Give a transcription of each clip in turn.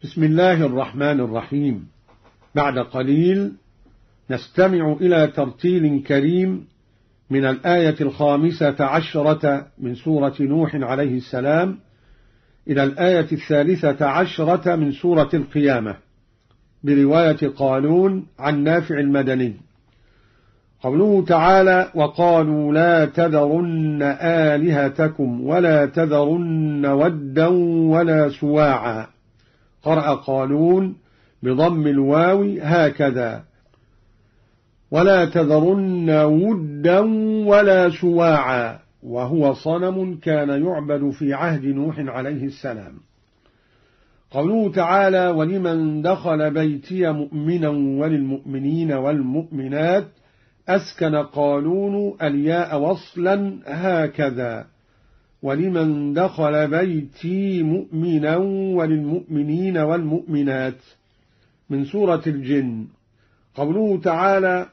بسم الله الرحمن الرحيم. بعد قليل نستمع إلى ترتيل كريم من الآية 15 من سورة نوح عليه السلام إلى الآية 13 من سورة القيامة برواية قالون عن نافع المدني. قوله تعالى: وقالوا لا تذرن آلهتكم ولا تذرن ودا ولا سواعا. قرأ قالون بضم الواو هكذا: ولا تذرن ودا ولا سواعا، وهو صنم كان يعبد في عهد نوح عليه السلام. قوله تعالى: ولمن دخل بيتي مؤمنا وللمؤمنين والمؤمنات، أسكن قالون الياء وصلا هكذا: ولمن دخل بيتي مؤمنا وللمؤمنين والمؤمنات، من سورة الجن. قوله تعالى: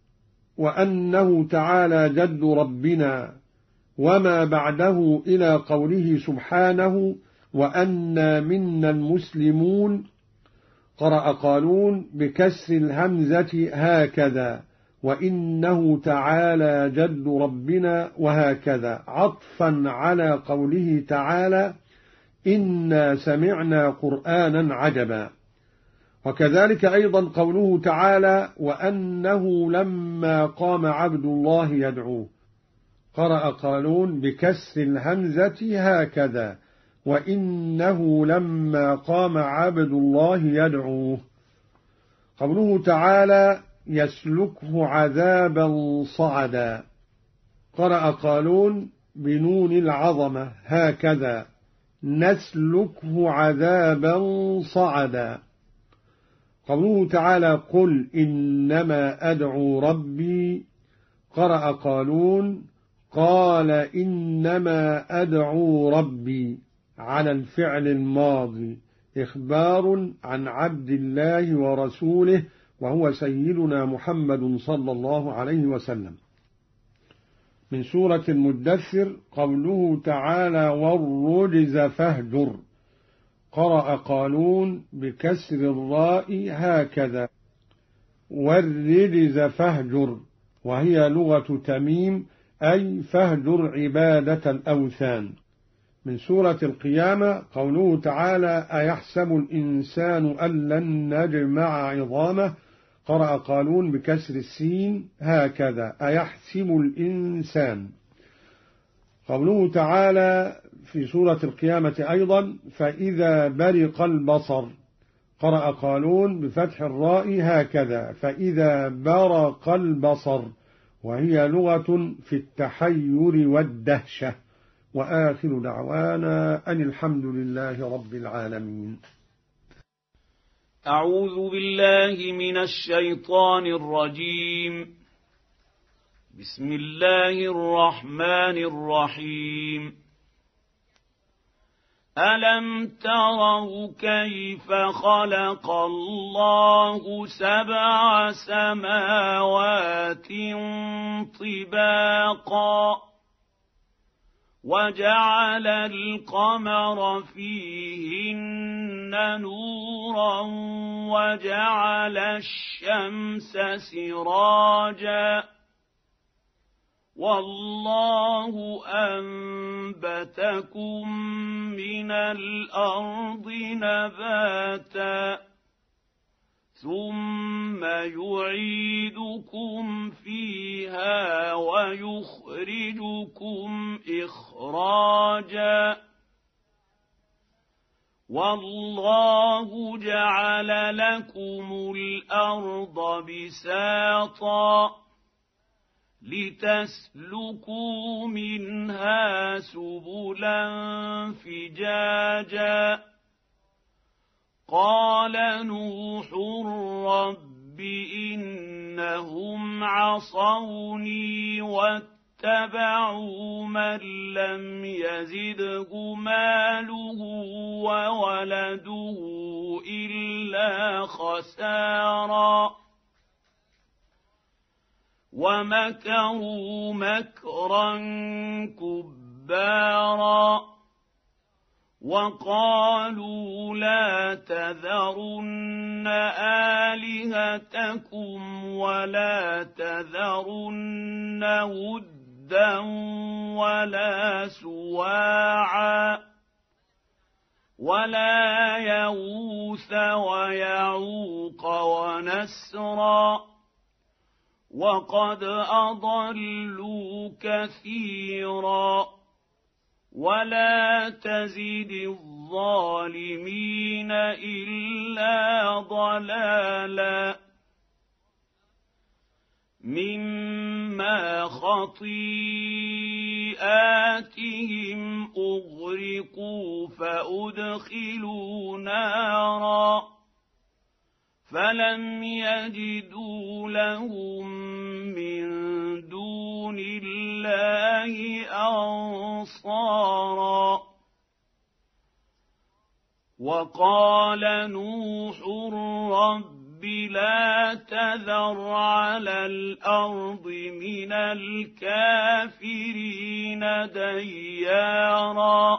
وأنه تعالى جد ربنا، وما بعده إلى قوله سبحانه: وأنا منا المسلمون. قرأ قالون بكسر الهمزة هكذا: وإنه تعالى جد ربنا، وهكذا عطفا على قوله تعالى: إنا سمعنا قرآنا عجبا. وكذلك أيضا قوله تعالى: وأنه لما قام عبد الله يدعوه. قرأ قالون بكسر الهمزة هكذا: وإنه لما قام عبد الله يدعوه. قوله تعالى: يسلكه عذابا صعدا. قرأ قالون بنون العظمة هكذا: نسلكه عذابا صعدا. قوله تعالى: قل إنما أدعو ربي. قرأ قالون قال إنما أدعو ربي على الفعل الماضي، إخبار عن عبد الله ورسوله وهو سيدنا محمد صلى الله عليه وسلم. من سورة المدثر. قوله تعالى: والرجز فاهجر. قرأ قالون بكسر الراء هكذا: والرجز فاهجر، وهي لغة تميم، أي فاهجر عبادة الأوثان. من سورة القيامة. قوله تعالى: أيحسب الإنسان أن لن نجمع عظامه. قرأ قالون بكسر السين هكذا: أيحسب الإنسان. قوله تعالى في سورة القيامة أيضا: فإذا برق البصر. قرأ قالون بفتح الراء هكذا: فإذا برق البصر، وهي لغة في التحير والدهشة. وآخر دعوانا أن الحمد لله رب العالمين. أعوذ بالله من الشيطان الرجيم. بسم الله الرحمن الرحيم. ألم تروا كيف خلق الله 7 سماوات طباقا، وجعل القمر فيهن نورا، وجعل الشمس سراجا، والله أنبتكم من الأرض نباتا، ثم يعيدكم فيها ويخرجكم إخراجا، والله جعل لكم الأرض بساطا لتسلكوا منها سبلا فجاجا. قال نوح: رب إنهم عصوني واتبعوا من لم يزده ماله وولده إلا خسارا، ومكروا مكرا كبارا، وقالوا لا تذرن آلهتكم ولا تذرن ودا ولا سواعا ولا يغوث ويعوق ونسرا وقد أضلوا كثيرا ولا تزد الظالمين إلا ضلالا مما خطيئاتهم أغرقوا فأدخلوا نارا فلم يجدوا لهم من دون الله أنصارا وقال نوح رب لا تذر على الأرض من الكافرين ديارا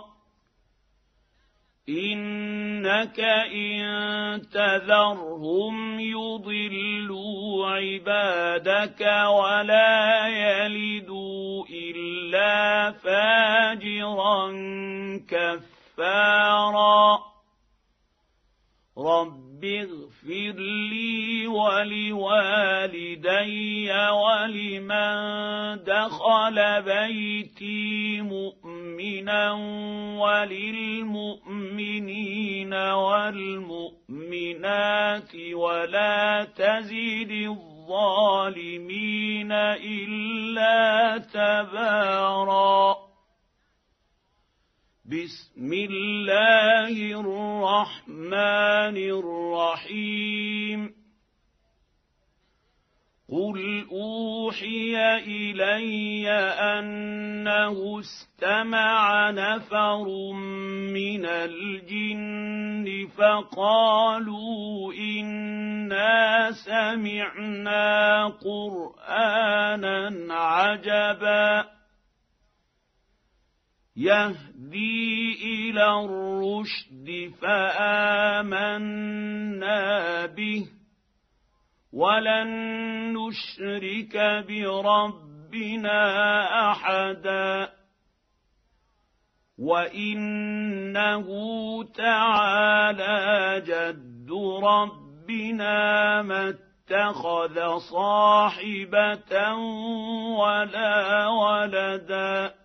إنك إن تذرهم يضلوا عبادك ولا يلدوا إلا فاجرا كفارا رب اغفر لي ولوالدي ولمن دخل بيتي مؤمنا وللمؤمنين والمؤمنات ولا تزد الظالمين إلا تبارا بسم الله الرحمن الرحيم قل أوحي إلي أنه استمع نفر من الجن فقالوا إنا سمعنا قرآنا عجبا يهدي إلى الرشد فآمنا به ولن نشرك بربنا أحدا وإنه تعالى جد ربنا ما اتخذ صاحبة ولا ولدا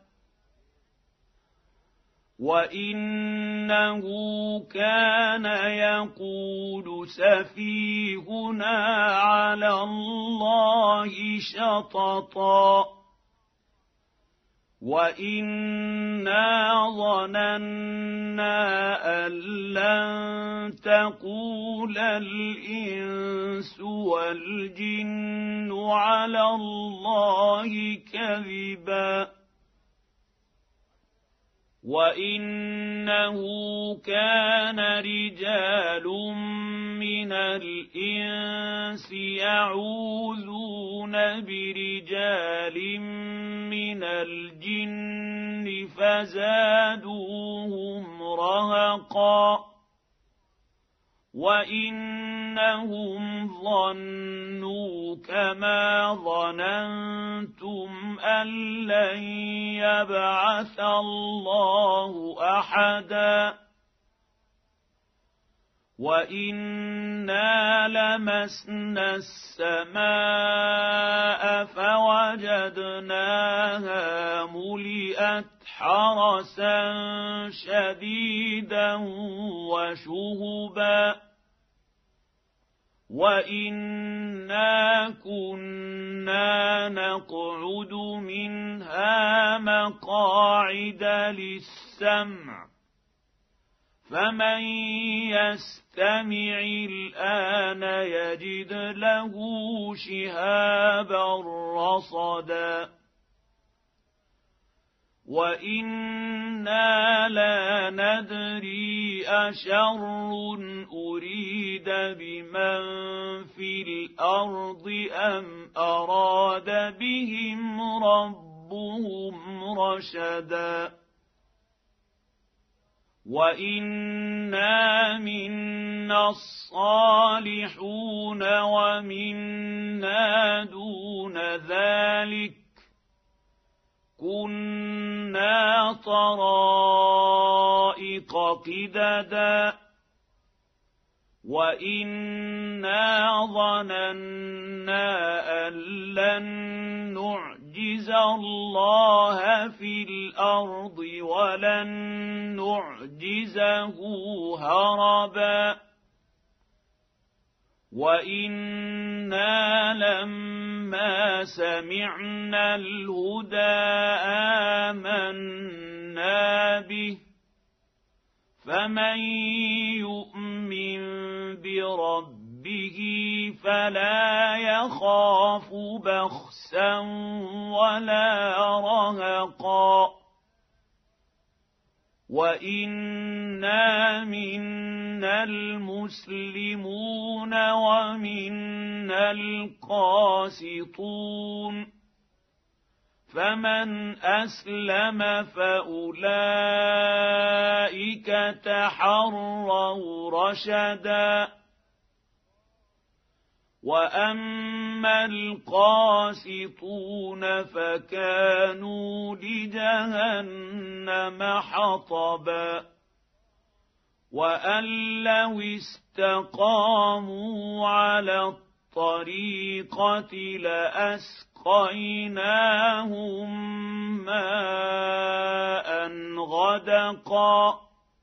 وإنه كان يقول سفيهنا على الله شططا وإنا ظننا أن لن تقول الإنس والجن على الله كذبا وإنه كان رجال من الإنس يعوذون برجال من الجن فزادوهم رهقا وإنهم ظنوا كما ظننتم أن لن يبعث الله أحدا وإنا لمسنا السماء فوجدناها ملئت حرسا شديدا وشهبا وإنا كنا نقعد منها مقاعد للسمع فمن يستمع الآن يجد له شهابا رصدا وإنا لا ندري أشر أريد بمن في الأرض أم أراد بهم ربهم رشدا وإنا منا الصالحون ومنا دون ذلك كنا طرائق قددا وإنا ظننا أن لن نعجز الله في الأرض ولن نعجزه هربا وإنا لما سمعنا الهدى آمنا به فمن يؤمن بربه فلا يخاف بخسا ولا رهقا وإنا منا المسلمون ومنا القاسطون فمن أسلم فأولئك تحروا رشدا وأما القاسطون فكانوا لجهنم حطبا وأن لو استقاموا على الطريقة لأسقيناهم ماء غدقا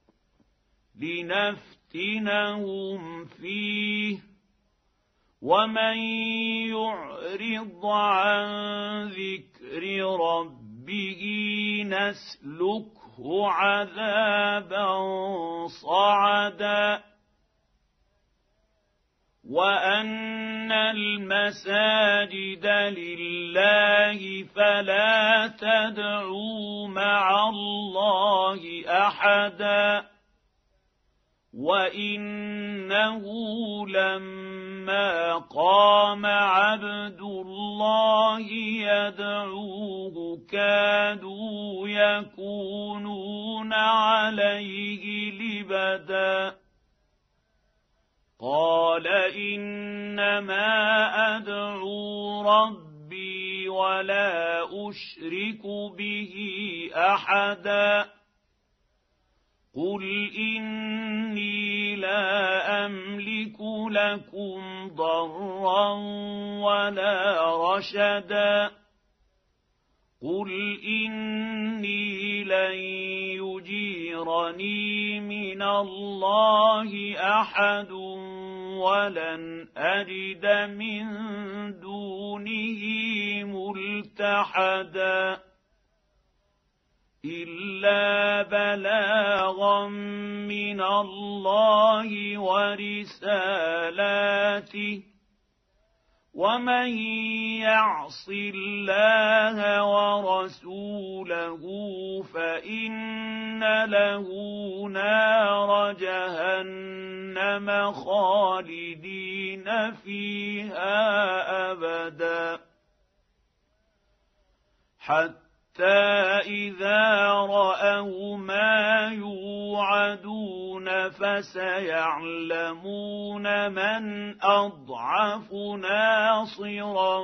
لنفتنهم فيه ومن يعرض عن ذكر ربه نسلكه عذابا صعدا وأن المساجد لله فلا تدعوا مع الله أحدا وإنه لما قام عبد الله يدعوه كادوا يكونون عليه لبدا قال إنما أدعو ربي ولا أشرك به أحدا قل إني لا أملك لكم ضرا ولا رشدا قل إني لن يجيرني من الله أحد ولن أجد من دونه ملتحدا إلا بلاغا من الله ورسالاته ومن يعص الله ورسوله فإن له نار جهنم خالدين فيها أبدا حتى إذا رأوا ما يوعدون فسيعلمون من أضعف ناصرا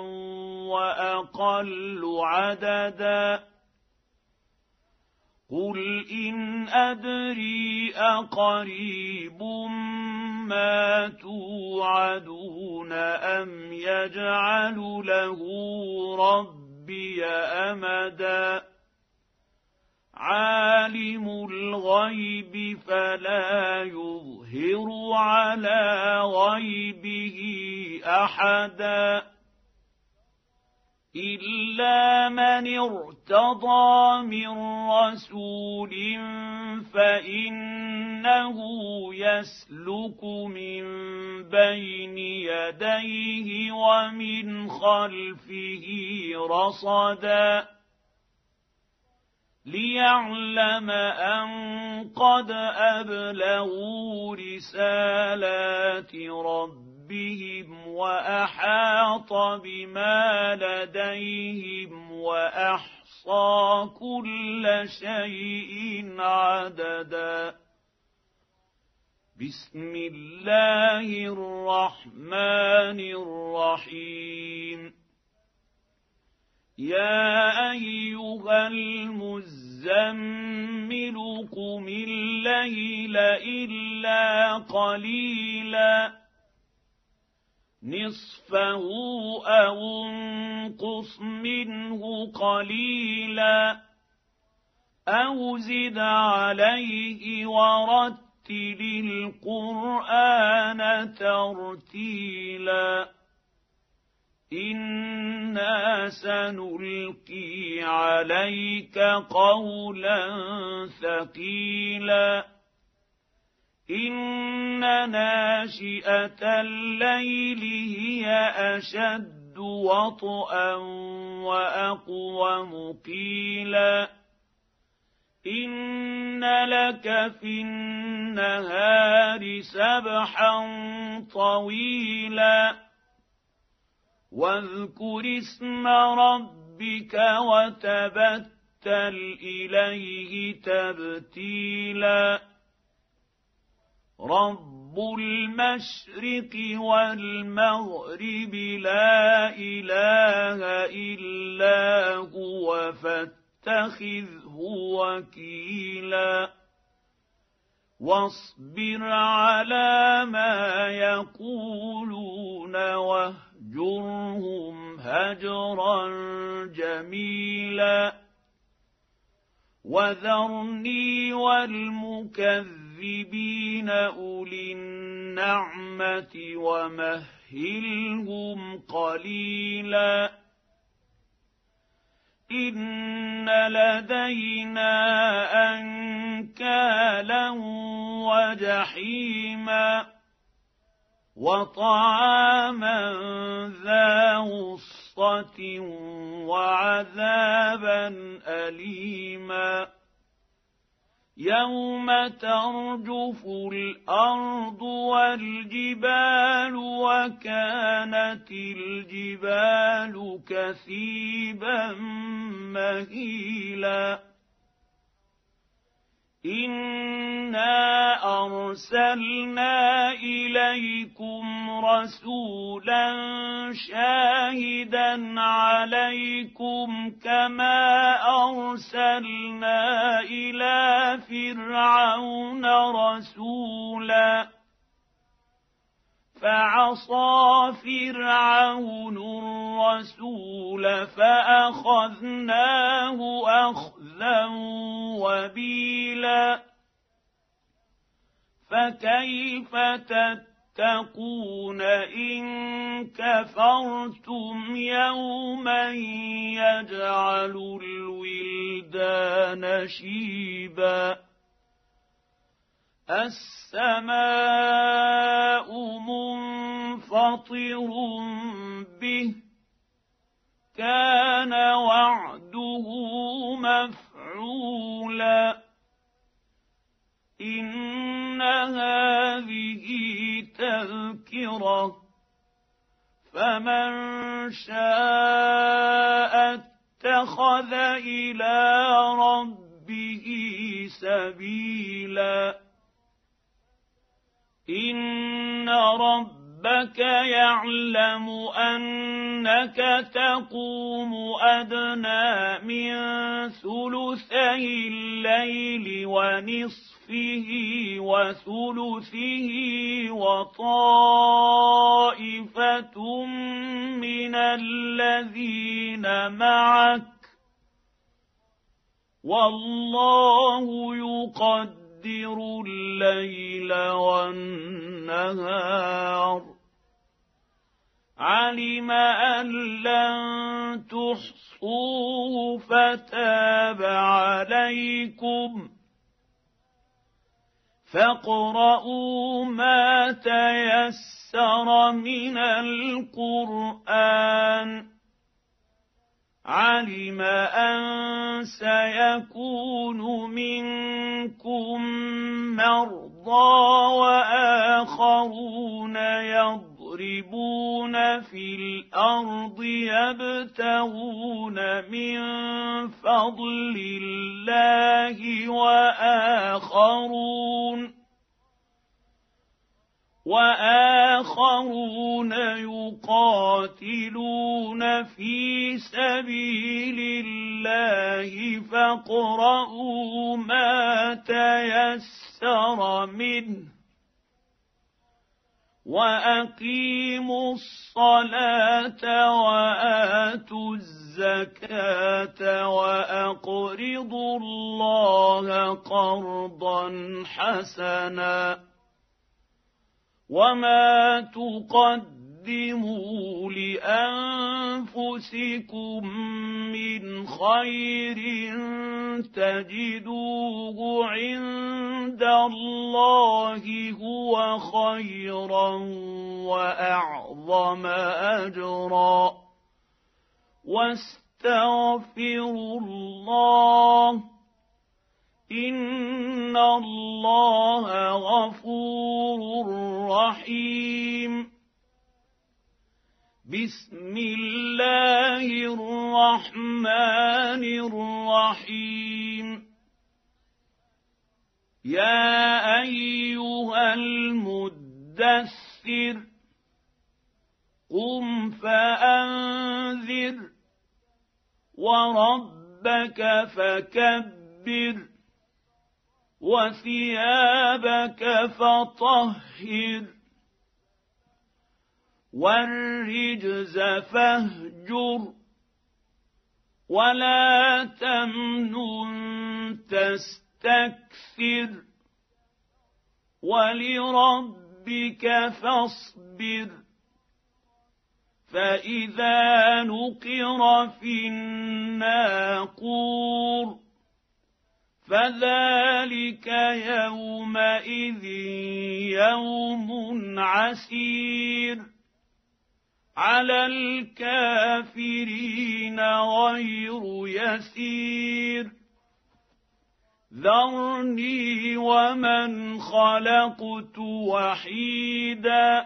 وأقل عددا قل إن أدري أقريب ما توعدون أم يجعل له ربي أمدا عالم الغيب فلا يظهر على غيبه أحدا إلا من ارتضى من رسول فإنه يسلك من بين يديه ومن خلفه رصدا ليعلم أن قد أبلغوا رسالات ربهم وأحاط بما لديهم وأحصى كل شيء عددا بسم الله الرحمن الرحيم يا أيها المزمل قم الليل إلا قليلا نصفه أو انقص منه قليلا أو زد عليه ورتل القرآن ترتيلا إنا سنلقي عليك قولا ثقيلا إن ناشئة الليل هي أشد وطئا وأقوم قيلا إن لك في النهار سبحا طويلا واذكر اسم ربك وتبتل إليه تبتيلا رب المشرق والمغرب لا إله إلا هو فاتخذه وكيلا واصبر على ما يقولون واهجرهم هجرا جميلا وذرني والمكذبين أولي النعمة ومهلهم قليلا إن لدينا أنكالا وجحيما وطعاما ذا غصة وعذابا أليما يوم ترجف الأرض والجبال وكانت الجبال كثيبا مهيلا إنا أرسلنا إليكم رسولا شاهدا عليكم كما أرسلنا إلى فرعون رسولا فعصى فرعون الرسول فأخذناه أخذا وبيلا فكيف تتقون إن كفرتم يوما يجعل الولدان شيبا السماء منفطر به كان وعده مفعولا إن هذه تذكرة فمن شاء اتخذ إلى ربه سبيلا إن ربك يعلم أنك تقوم أدنى من ثلثي الليل ونصفه وثلثه وطائفة من الذين معك والله يقدر الليل والنهار علم أن لن تحصوه فتاب عليكم فاقرؤوا ما تيسر من القرآن علم أن سيكون منكم مرضى وآخرون يضربون في الأرض يبتغون من فضل الله وآخرون يقاتلون في سبيل الله فاقرؤوا ما تيسر منه وأقيموا الصلاة وآتوا الزكاة وأقرضوا الله قرضا حسنا وما تقدموا لأنفسكم من خير تجدوه عند الله هو خيرا وأعظم أجرا واستغفروا الله إن الله غفور رحيم بسم الله الرحمن الرحيم يا أيها المدثر قم فأنذر وربك فكبر وثيابك فطهر والرجز فاهجر ولا تمنن تستكثر ولربك فاصبر فإذا نقر في الناقور فذلك يومئذ يوم عسير على الكافرين غير يسير ذرني ومن خلقت وحيدا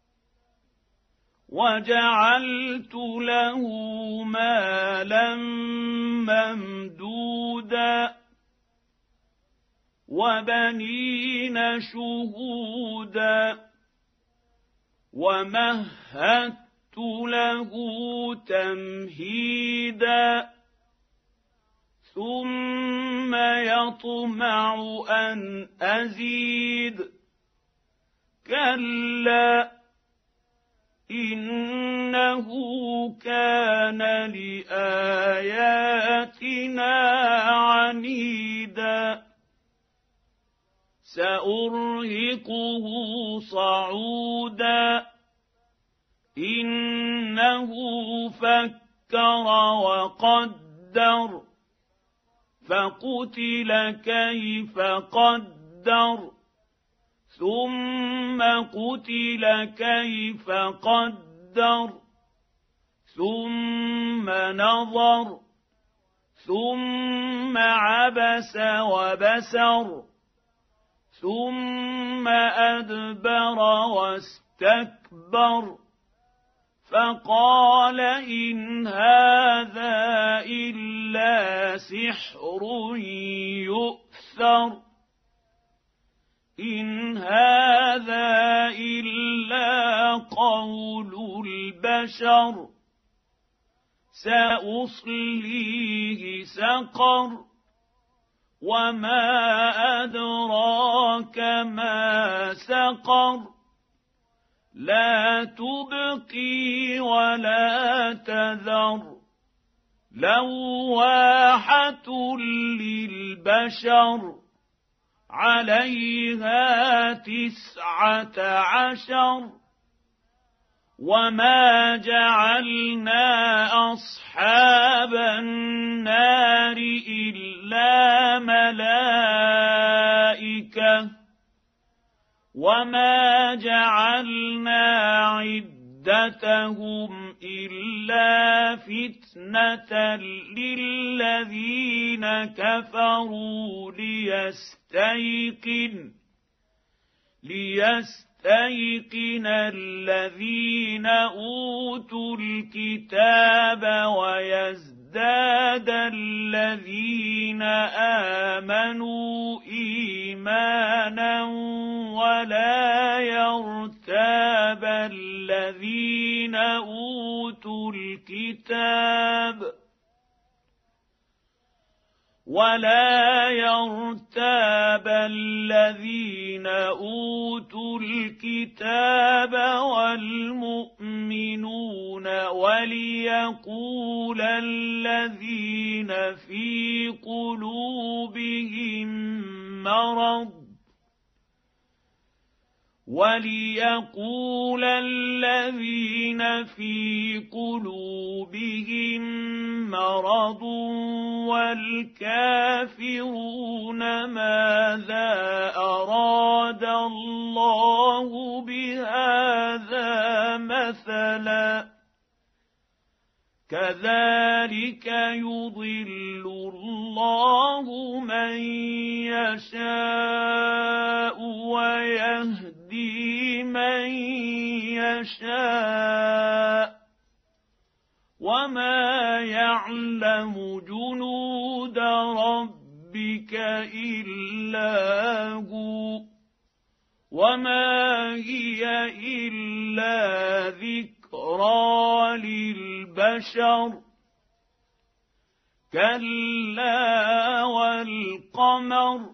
وجعلت له مالا ممدودا وبنين شهودا ومهدت له تمهيدا ثم يطمع أن أزيد كلا إنه كان لآياتنا عنيدا سأرهقه صعودا إنه فكر وقدر فقتل كيف قدر ثم قتل كيف قدر ثم نظر ثم عبس وبسر ثم أدبر واستكبر فقال إن هذا إلا سحر يؤثر إن هذا إلا قول البشر سأصليه سقر وما أدراك ما سقر لا تبقي ولا تذر لواحة للبشر عليها 19 وما جعلنا أصحاب النار إلا ملائكة وما جعلنا عدتهم إلا فتنة للذين كفروا ليستيقن الذين أوتوا الكتاب ويزداد يزداد الذين آمنوا إيمانا ولا يرتاب الذين أوتوا الكتاب والمؤمنون وليقول الذين في قلوبهم مرض والكافرون ماذا أراد الله بهذا مثلا كذلك يضل الله من يشاء ويهدي من يشاء وما يعلم جنود ربك إلا هو وما هي إلا ذكرى للبشر كلا والقمر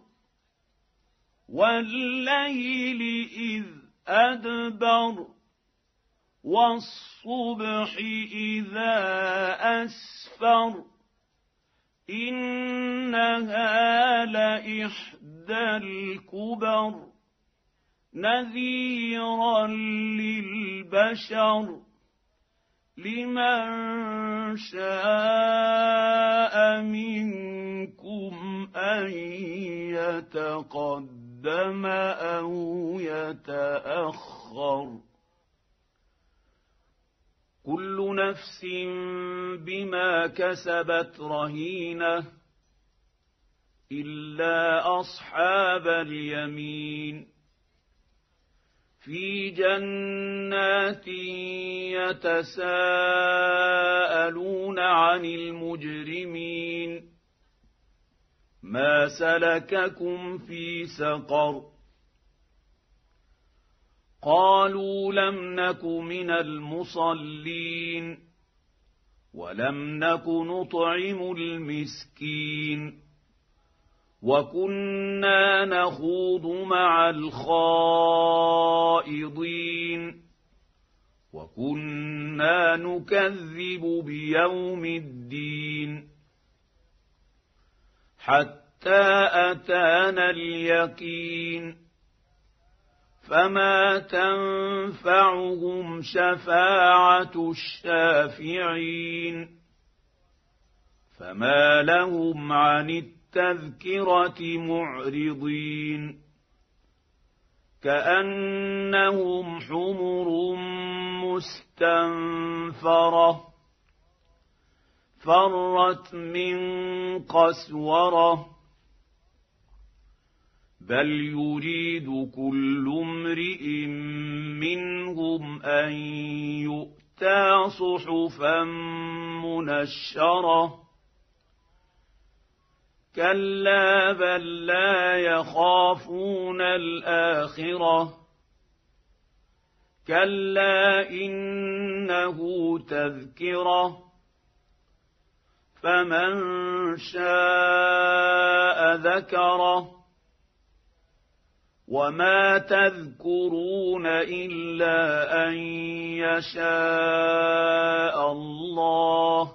والليل إذ أدبر والصبح إذا أسفر إنها لإحدى الكبر نذيرا للبشر لمن شاء منكم أن يتقدم أو يتأخر كل نفس بما كسبت رهينة إلا أصحاب اليمين في جنات يتساءلون عن المجرمين ما سلككم في سقر قالوا لم نك من المصلين ولم نك نطعم المسكين وكنا نخوض مع الخائضين وكنا نكذب بيوم الدين حتى أتانا اليقين فما تنفعهم شفاعة الشافعين فما لهم عن التذكرة معرضين كأنهم حمر مستنفرة فرت من قسورة بل يريد كل امرئ منهم أن يؤتى صحفا منشرة كلا بل لا يخافون الآخرة كلا إنه تذكرة فمن شاء ذكره وما تذكرون إلا أن يشاء الله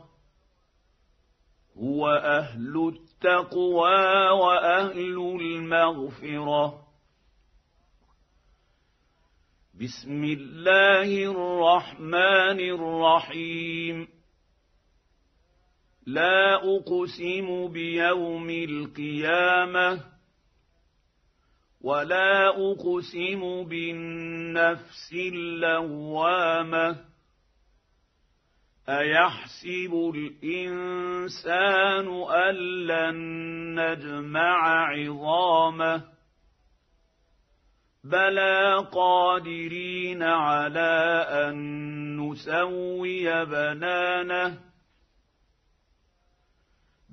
هو أهل التقوى وأهل المغفرة بسم الله الرحمن الرحيم لا أقسم بيوم القيامة ولا أقسم بالنفس اللوامة أيحسب الإنسان أن لن نجمع عظامه بلى قادرين على أن نسوي بنانه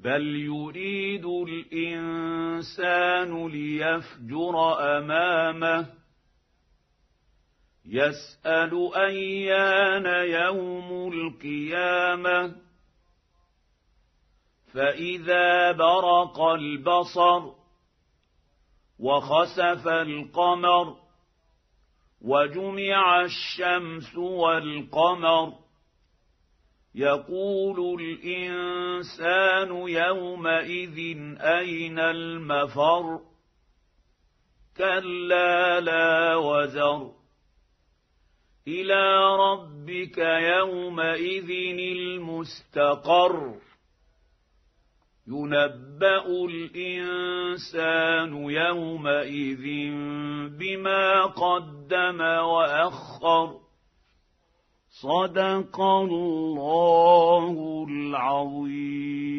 بل يريد الإنسان ليفجر أمامه يسأل أيان يوم القيامة فإذا برق البصر وخسف القمر وجمع الشمس والقمر يقول الإنسان يومئذ أين المفر كلا لا وزر إلى ربك يومئذ المستقر ينبأ الإنسان يومئذ بما قدم وأخر صدق الله العظيم.